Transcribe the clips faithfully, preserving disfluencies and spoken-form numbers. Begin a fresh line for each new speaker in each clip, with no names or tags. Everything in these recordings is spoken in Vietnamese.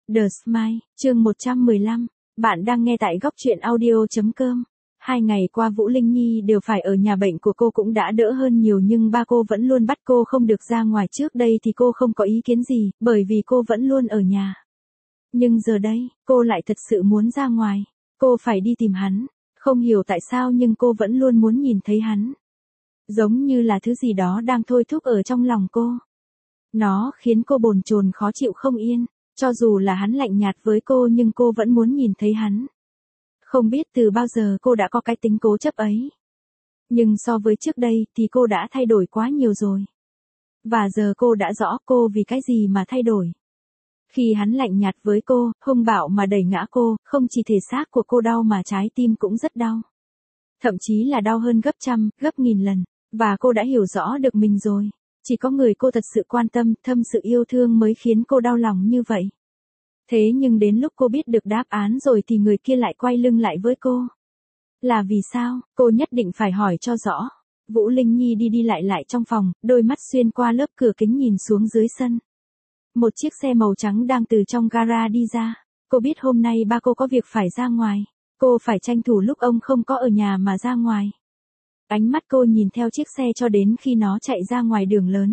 The Smile, chương một trăm mười lăm. Bạn đang nghe tại góc truyện audio.com. Hai ngày qua Vũ Linh Nhi đều phải ở nhà, bệnh của cô cũng đã đỡ hơn nhiều nhưng ba cô vẫn luôn bắt cô không được ra ngoài. Trước đây thì cô không có ý kiến gì, bởi vì cô vẫn luôn ở nhà. Nhưng giờ đây, cô lại thật sự muốn ra ngoài. Cô phải đi tìm hắn. Không hiểu tại sao nhưng cô vẫn luôn muốn nhìn thấy hắn. Giống như là thứ gì đó đang thôi thúc ở trong lòng cô. Nó khiến cô bồn chồn khó chịu không yên. Cho dù là hắn lạnh nhạt với cô nhưng cô vẫn muốn nhìn thấy hắn. Không biết từ bao giờ cô đã có cái tính cố chấp ấy. Nhưng so với trước đây thì cô đã thay đổi quá nhiều rồi. Và giờ cô đã rõ cô vì cái gì mà thay đổi. Khi hắn lạnh nhạt với cô, hung bạo mà đẩy ngã cô, không chỉ thể xác của cô đau mà trái tim cũng rất đau. Thậm chí là đau hơn gấp trăm, gấp nghìn lần. Và cô đã hiểu rõ được mình rồi. Chỉ có người cô thật sự quan tâm, thâm sự yêu thương mới khiến cô đau lòng như vậy. Thế nhưng đến lúc cô biết được đáp án rồi thì người kia lại quay lưng lại với cô. Là vì sao? Cô nhất định phải hỏi cho rõ. Vũ Linh Nhi đi đi lại lại trong phòng, đôi mắt xuyên qua lớp cửa kính nhìn xuống dưới sân. Một chiếc xe màu trắng đang từ trong gara đi ra. Cô biết hôm nay ba cô có việc phải ra ngoài. Cô phải tranh thủ lúc ông không có ở nhà mà ra ngoài. Ánh mắt cô nhìn theo chiếc xe cho đến khi nó chạy ra ngoài đường lớn.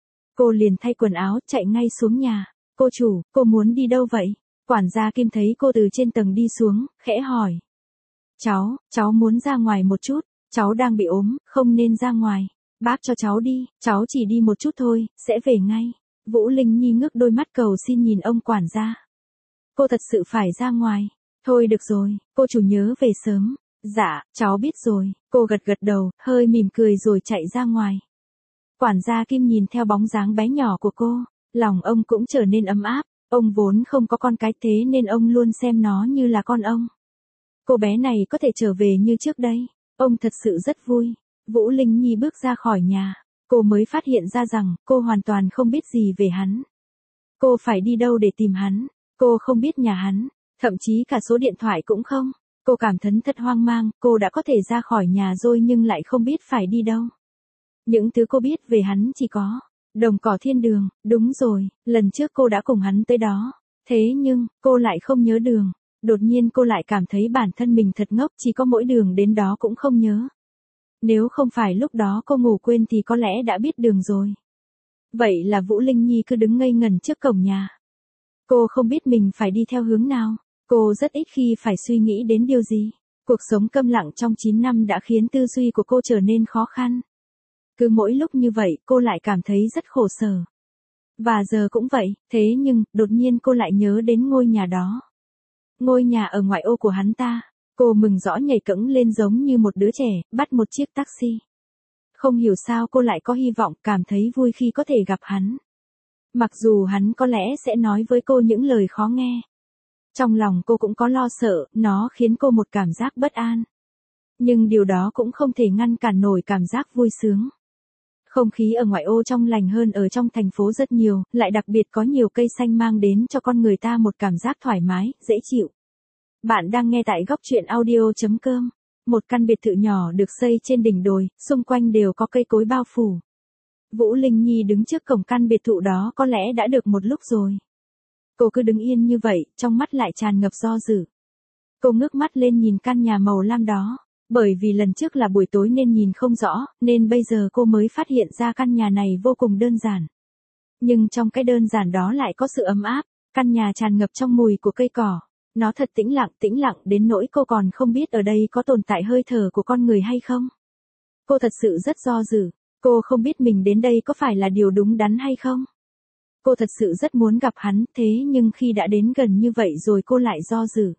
Cô liền thay quần áo, chạy ngay xuống nhà. Cô chủ, cô muốn đi đâu vậy? Quản gia Kim thấy cô từ trên tầng đi xuống, khẽ hỏi. Cháu, cháu muốn ra ngoài một chút, cháu đang bị ốm, không nên ra ngoài. Bác cho cháu đi, cháu chỉ đi một chút thôi, sẽ về ngay. Vũ Linh Nhi ngước đôi mắt cầu xin nhìn ông quản gia. Cô thật sự phải ra ngoài. Thôi được rồi, cô chủ nhớ về sớm. Dạ, cháu biết rồi. Cô gật gật đầu, hơi mỉm cười rồi chạy ra ngoài. Quản gia Kim nhìn theo bóng dáng bé nhỏ của cô. Lòng ông cũng trở nên ấm áp, ông vốn không có con cái thế nên ông luôn xem nó như là con ông. Cô bé này có thể trở về như trước đây, ông thật sự rất vui. Vũ Linh Nhi bước ra khỏi nhà, cô mới phát hiện ra rằng cô hoàn toàn không biết gì về hắn. Cô phải đi đâu để tìm hắn, cô không biết nhà hắn, thậm chí cả số điện thoại cũng không. Cô cảm thấy thật hoang mang, cô đã có thể ra khỏi nhà rồi nhưng lại không biết phải đi đâu. Những thứ cô biết về hắn chỉ có Đồng Cỏ Thiên Đường, đúng rồi, lần trước cô đã cùng hắn tới đó. Thế nhưng, cô lại không nhớ đường. Đột nhiên cô lại cảm thấy bản thân mình thật ngốc, chỉ có mỗi đường đến đó cũng không nhớ. Nếu không phải lúc đó cô ngủ quên thì có lẽ đã biết đường rồi. Vậy là Vũ Linh Nhi cứ đứng ngây ngần trước cổng nhà. Cô không biết mình phải đi theo hướng nào. Cô rất ít khi phải suy nghĩ đến điều gì. Cuộc sống câm lặng trong chín năm đã khiến tư duy của cô trở nên khó khăn. Cứ mỗi lúc như vậy, cô lại cảm thấy rất khổ sở. Và giờ cũng vậy, thế nhưng, đột nhiên cô lại nhớ đến ngôi nhà đó. Ngôi nhà ở ngoại ô của hắn ta. Cô mừng rõ nhảy cẫng lên giống như một đứa trẻ, bắt một chiếc taxi. Không hiểu sao cô lại có hy vọng, cảm thấy vui khi có thể gặp hắn. Mặc dù hắn có lẽ sẽ nói với cô những lời khó nghe. Trong lòng cô cũng có lo sợ, nó khiến cô một cảm giác bất an. Nhưng điều đó cũng không thể ngăn cản nổi cảm giác vui sướng. Không khí ở ngoại ô trong lành hơn ở trong thành phố rất nhiều, lại đặc biệt có nhiều cây xanh mang đến cho con người ta một cảm giác thoải mái, dễ chịu. Bạn đang nghe tại góc truyện audio.com. Một căn biệt thự nhỏ được xây trên đỉnh đồi, xung quanh đều có cây cối bao phủ. Vũ Linh Nhi đứng trước cổng căn biệt thự đó có lẽ đã được một lúc rồi. Cô cứ đứng yên như vậy, trong mắt lại tràn ngập do dự. Cô ngước mắt lên nhìn căn nhà màu lam đó. Bởi vì lần trước là buổi tối nên nhìn không rõ, nên bây giờ cô mới phát hiện ra căn nhà này vô cùng đơn giản. Nhưng trong cái đơn giản đó lại có sự ấm áp, căn nhà tràn ngập trong mùi của cây cỏ. Nó thật tĩnh lặng, tĩnh lặng đến nỗi cô còn không biết ở đây có tồn tại hơi thở của con người hay không. Cô thật sự rất do dự, cô không biết mình đến đây có phải là điều đúng đắn hay không. Cô thật sự rất muốn gặp hắn, thế nhưng khi đã đến gần như vậy rồi cô lại do dự.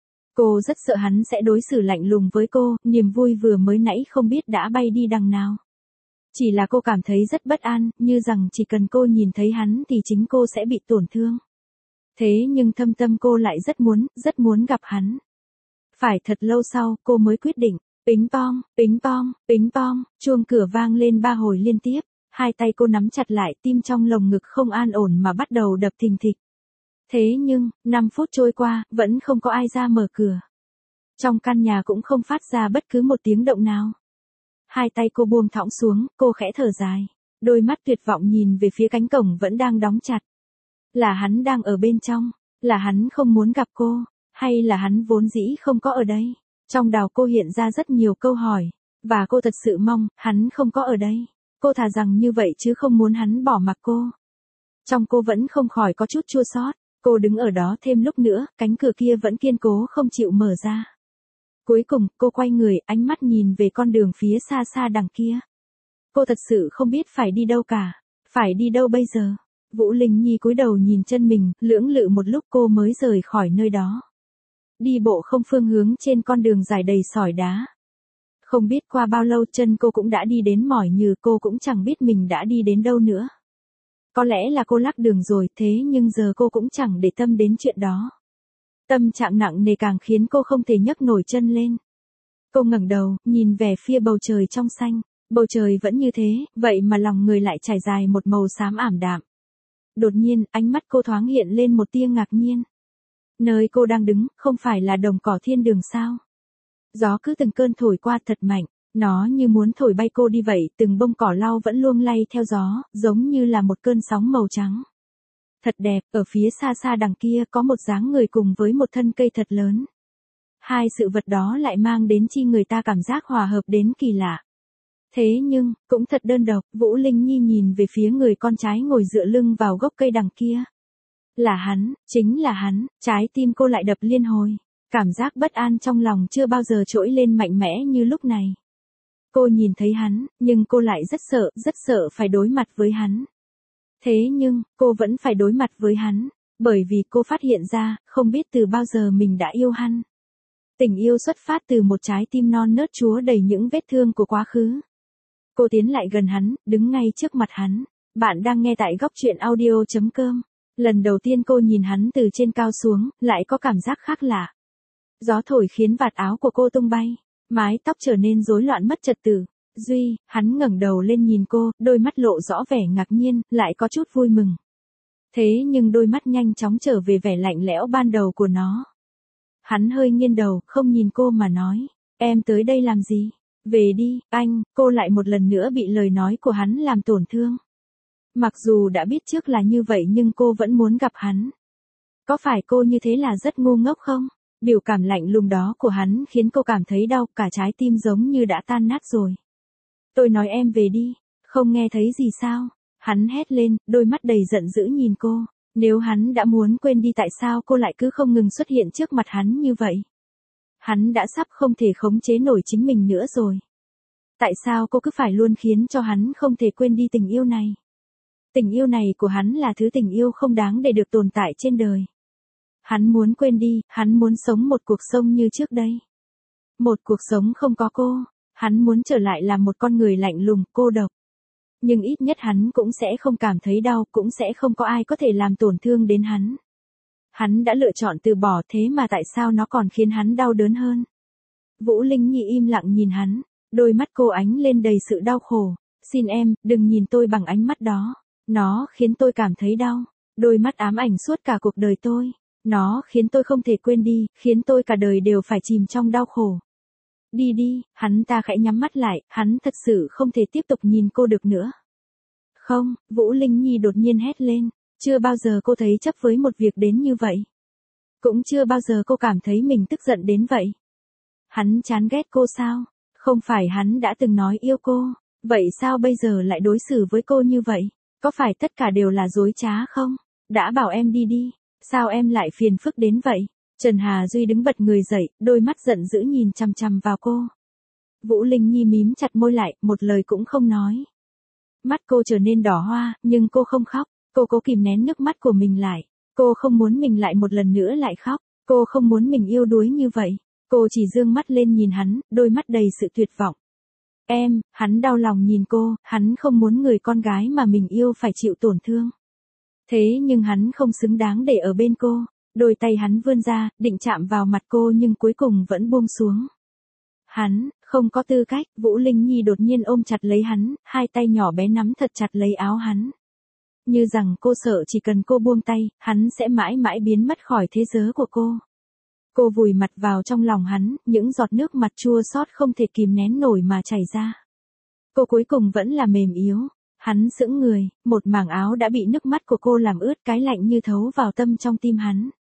Cô rất sợ hắn sẽ đối xử lạnh lùng với cô, niềm vui vừa mới nãy không biết đã bay đi đằng nào. Chỉ là cô cảm thấy rất bất an, như rằng chỉ cần cô nhìn thấy hắn thì chính cô sẽ bị tổn thương. Thế nhưng thâm tâm cô lại rất muốn, rất muốn gặp hắn. Phải thật lâu sau, cô mới quyết định, pính pong, pính pong, pính pong, chuông cửa vang lên ba hồi liên tiếp, hai tay cô nắm chặt lại, tim trong lồng ngực không an ổn mà bắt đầu đập thình thịch. Thế nhưng, năm phút trôi qua, vẫn không có ai ra mở cửa. Trong căn nhà cũng không phát ra bất cứ một tiếng động nào. Hai tay cô buông thõng xuống, cô khẽ thở dài. Đôi mắt tuyệt vọng nhìn về phía cánh cổng vẫn đang đóng chặt. Là hắn đang ở bên trong. Là hắn không muốn gặp cô, hay là hắn vốn dĩ không có ở đây? Trong đầu cô hiện ra rất nhiều câu hỏi, và cô thật sự mong hắn không có ở đây. Cô thà rằng như vậy chứ không muốn hắn bỏ mặc cô. Trong cô vẫn không khỏi có chút chua xót. Cô đứng ở đó thêm lúc nữa, cánh cửa kia vẫn kiên cố không chịu mở ra. Cuối cùng, cô quay người, ánh mắt nhìn về con đường phía xa xa đằng kia. Cô thật sự không biết phải đi đâu cả. Phải đi đâu bây giờ? Vũ Linh Nhi cúi đầu nhìn chân mình, lưỡng lự một lúc cô mới rời khỏi nơi đó. Đi bộ không phương hướng trên con đường dài đầy sỏi đá. Không biết qua bao lâu chân cô cũng đã đi đến mỏi nhừ, cô cũng chẳng biết mình đã đi đến đâu nữa. Có lẽ là cô lắc đường rồi, thế nhưng giờ cô cũng chẳng để tâm đến chuyện đó. Tâm trạng nặng nề càng khiến cô không thể nhấc nổi chân lên. Cô ngẩng đầu, nhìn về phía bầu trời trong xanh. Bầu trời vẫn như thế, vậy mà lòng người lại trải dài một màu xám ảm đạm. Đột nhiên, ánh mắt cô thoáng hiện lên một tia ngạc nhiên. Nơi cô đang đứng, không phải là đồng cỏ thiên đường sao? Gió cứ từng cơn thổi qua thật mạnh, nó như muốn thổi bay cô đi vậy, từng bông cỏ lau vẫn luông lay theo gió, giống như là một cơn sóng màu trắng. Thật đẹp, ở phía xa xa đằng kia có một dáng người cùng với một thân cây thật lớn. Hai sự vật đó lại mang đến chi người ta cảm giác hòa hợp đến kỳ lạ. Thế nhưng, cũng thật đơn độc, Vũ Linh Nhi nhìn về phía người con trai ngồi dựa lưng vào gốc cây đằng kia. Là hắn, chính là hắn, trái tim cô lại đập liên hồi. Cảm giác bất an trong lòng chưa bao giờ trỗi lên mạnh mẽ như lúc này. Cô nhìn thấy hắn, nhưng cô lại rất sợ, rất sợ phải đối mặt với hắn. Thế nhưng, cô vẫn phải đối mặt với hắn, bởi vì cô phát hiện ra, không biết từ bao giờ mình đã yêu hắn. Tình yêu xuất phát từ một trái tim non nớt chúa đầy những vết thương của quá khứ. Cô tiến lại gần hắn, đứng ngay trước mặt hắn. Bạn đang nghe tại góc truyện audio chấm com. Lần đầu tiên cô nhìn hắn từ trên cao xuống, lại có cảm giác khác lạ. Gió thổi khiến vạt áo của cô tung bay, mái tóc trở nên rối loạn mất trật tự. Duy, hắn ngẩng đầu lên nhìn cô, đôi mắt lộ rõ vẻ ngạc nhiên, lại có chút vui mừng. Thế nhưng đôi mắt nhanh chóng trở về vẻ lạnh lẽo ban đầu của nó. Hắn hơi nghiêng đầu, không nhìn cô mà nói, em tới đây làm gì? Về đi, anh. Cô lại một lần nữa bị lời nói của hắn làm tổn thương. Mặc dù đã biết trước là như vậy nhưng cô vẫn muốn gặp hắn. Có phải cô như thế là rất ngu ngốc không? Biểu cảm lạnh lùng đó của hắn khiến cô cảm thấy đau, cả trái tim giống như đã tan nát rồi. Tôi nói em về đi, không nghe thấy gì sao? Hắn hét lên, đôi mắt đầy giận dữ nhìn cô. Nếu hắn đã muốn quên đi tại sao cô lại cứ không ngừng xuất hiện trước mặt hắn như vậy? Hắn đã sắp không thể khống chế nổi chính mình nữa rồi. Tại sao cô cứ phải luôn khiến cho hắn không thể quên đi tình yêu này? Tình yêu này của hắn là thứ tình yêu không đáng để được tồn tại trên đời. Hắn muốn quên đi, hắn muốn sống một cuộc sống như trước đây. Một cuộc sống không có cô, hắn muốn trở lại làm một con người lạnh lùng, cô độc. Nhưng ít nhất hắn cũng sẽ không cảm thấy đau, cũng sẽ không có ai có thể làm tổn thương đến hắn. Hắn đã lựa chọn từ bỏ, thế mà tại sao nó còn khiến hắn đau đớn hơn? Vũ Linh Nhi im lặng nhìn hắn, đôi mắt cô ánh lên đầy sự đau khổ. Xin em, đừng nhìn tôi bằng ánh mắt đó. Nó khiến tôi cảm thấy đau. Đôi mắt ám ảnh suốt cả cuộc đời tôi. Nó khiến tôi không thể quên đi, khiến tôi cả đời đều phải chìm trong đau khổ. Đi đi, hắn ta khẽ nhắm mắt lại, hắn thật sự không thể tiếp tục nhìn cô được nữa. Không, Vũ Linh Nhi đột nhiên hét lên, chưa bao giờ cô thấy chấp với một việc đến như vậy. Cũng chưa bao giờ cô cảm thấy mình tức giận đến vậy. Hắn chán ghét cô sao? Không phải hắn đã từng nói yêu cô, vậy sao bây giờ lại đối xử với cô như vậy? Có phải tất cả đều là dối trá không? Đã bảo em đi đi, sao em lại phiền phức đến vậy? Trần Hà Duy đứng bật người dậy, đôi mắt giận dữ nhìn chằm chằm vào cô. Vũ Linh Nhi mím chặt môi lại, một lời cũng không nói. Mắt cô trở nên đỏ hoa, nhưng cô không khóc. Cô cố kìm nén nước mắt của mình lại. Cô không muốn mình lại một lần nữa lại khóc. Cô không muốn mình yêu đuối như vậy. Cô chỉ dương mắt lên nhìn hắn, đôi mắt đầy sự tuyệt vọng. Em, hắn đau lòng nhìn cô, hắn không muốn người con gái mà mình yêu phải chịu tổn thương. Thế nhưng hắn không xứng đáng để ở bên cô. Đôi tay hắn vươn ra, định chạm vào mặt cô nhưng cuối cùng vẫn buông xuống. Hắn, không có tư cách. Vũ Linh Nhi đột nhiên ôm chặt lấy hắn, hai tay nhỏ bé nắm thật chặt lấy áo hắn. Như rằng cô sợ chỉ cần cô buông tay, hắn sẽ mãi mãi biến mất khỏi thế giới của cô. Cô vùi mặt vào trong lòng hắn, những giọt nước mặt chua xót không thể kìm nén nổi mà chảy ra. Cô cuối cùng vẫn là mềm yếu. Hắn sững người, một mảng áo đã bị nước mắt của cô làm ướt, cái lạnh như thấu vào tâm trong tim hắn.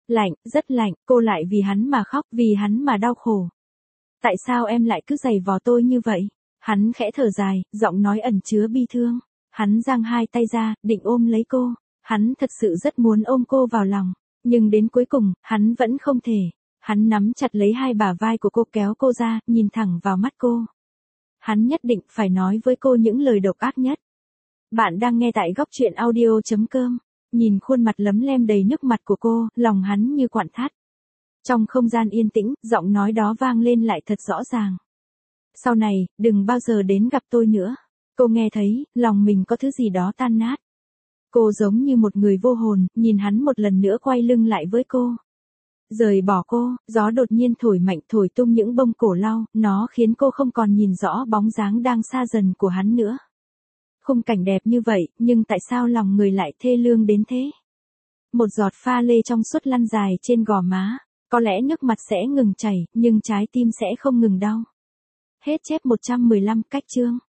Lạnh, rất lạnh, cô lại vì hắn mà khóc, vì hắn mà đau khổ. Tại sao em lại cứ giày vò tôi như vậy? Hắn khẽ thở dài, giọng nói ẩn chứa bi thương. Hắn giang hai tay ra, định ôm lấy cô. Hắn thật sự rất muốn ôm cô vào lòng. Nhưng đến cuối cùng, hắn vẫn không thể. Hắn nắm chặt lấy hai bả vai của cô kéo cô ra, nhìn thẳng vào mắt cô. Hắn nhất định phải nói với cô những lời độc ác nhất. Bạn đang nghe tại góc truyện audio.com. Nhìn khuôn mặt lấm lem đầy nước mặt của cô, lòng hắn như quặn thắt. Trong không gian yên tĩnh, giọng nói đó vang lên lại thật rõ ràng. Sau này, đừng bao giờ đến gặp tôi nữa. Cô nghe thấy, lòng mình có thứ gì đó tan nát. Cô giống như một người vô hồn, nhìn hắn một lần nữa quay lưng lại với cô. Rời bỏ cô, gió đột nhiên thổi mạnh thổi tung những bông cổ lau, nó khiến cô không còn nhìn rõ bóng dáng đang xa dần của hắn nữa. Khung cảnh đẹp như vậy, nhưng tại sao lòng người lại thê lương đến thế? Một giọt pha lê trong suốt lăn dài trên gò má, có lẽ nước mặt sẽ ngừng chảy, nhưng trái tim sẽ không ngừng đau. Hết chép một trăm mười lăm cách chương.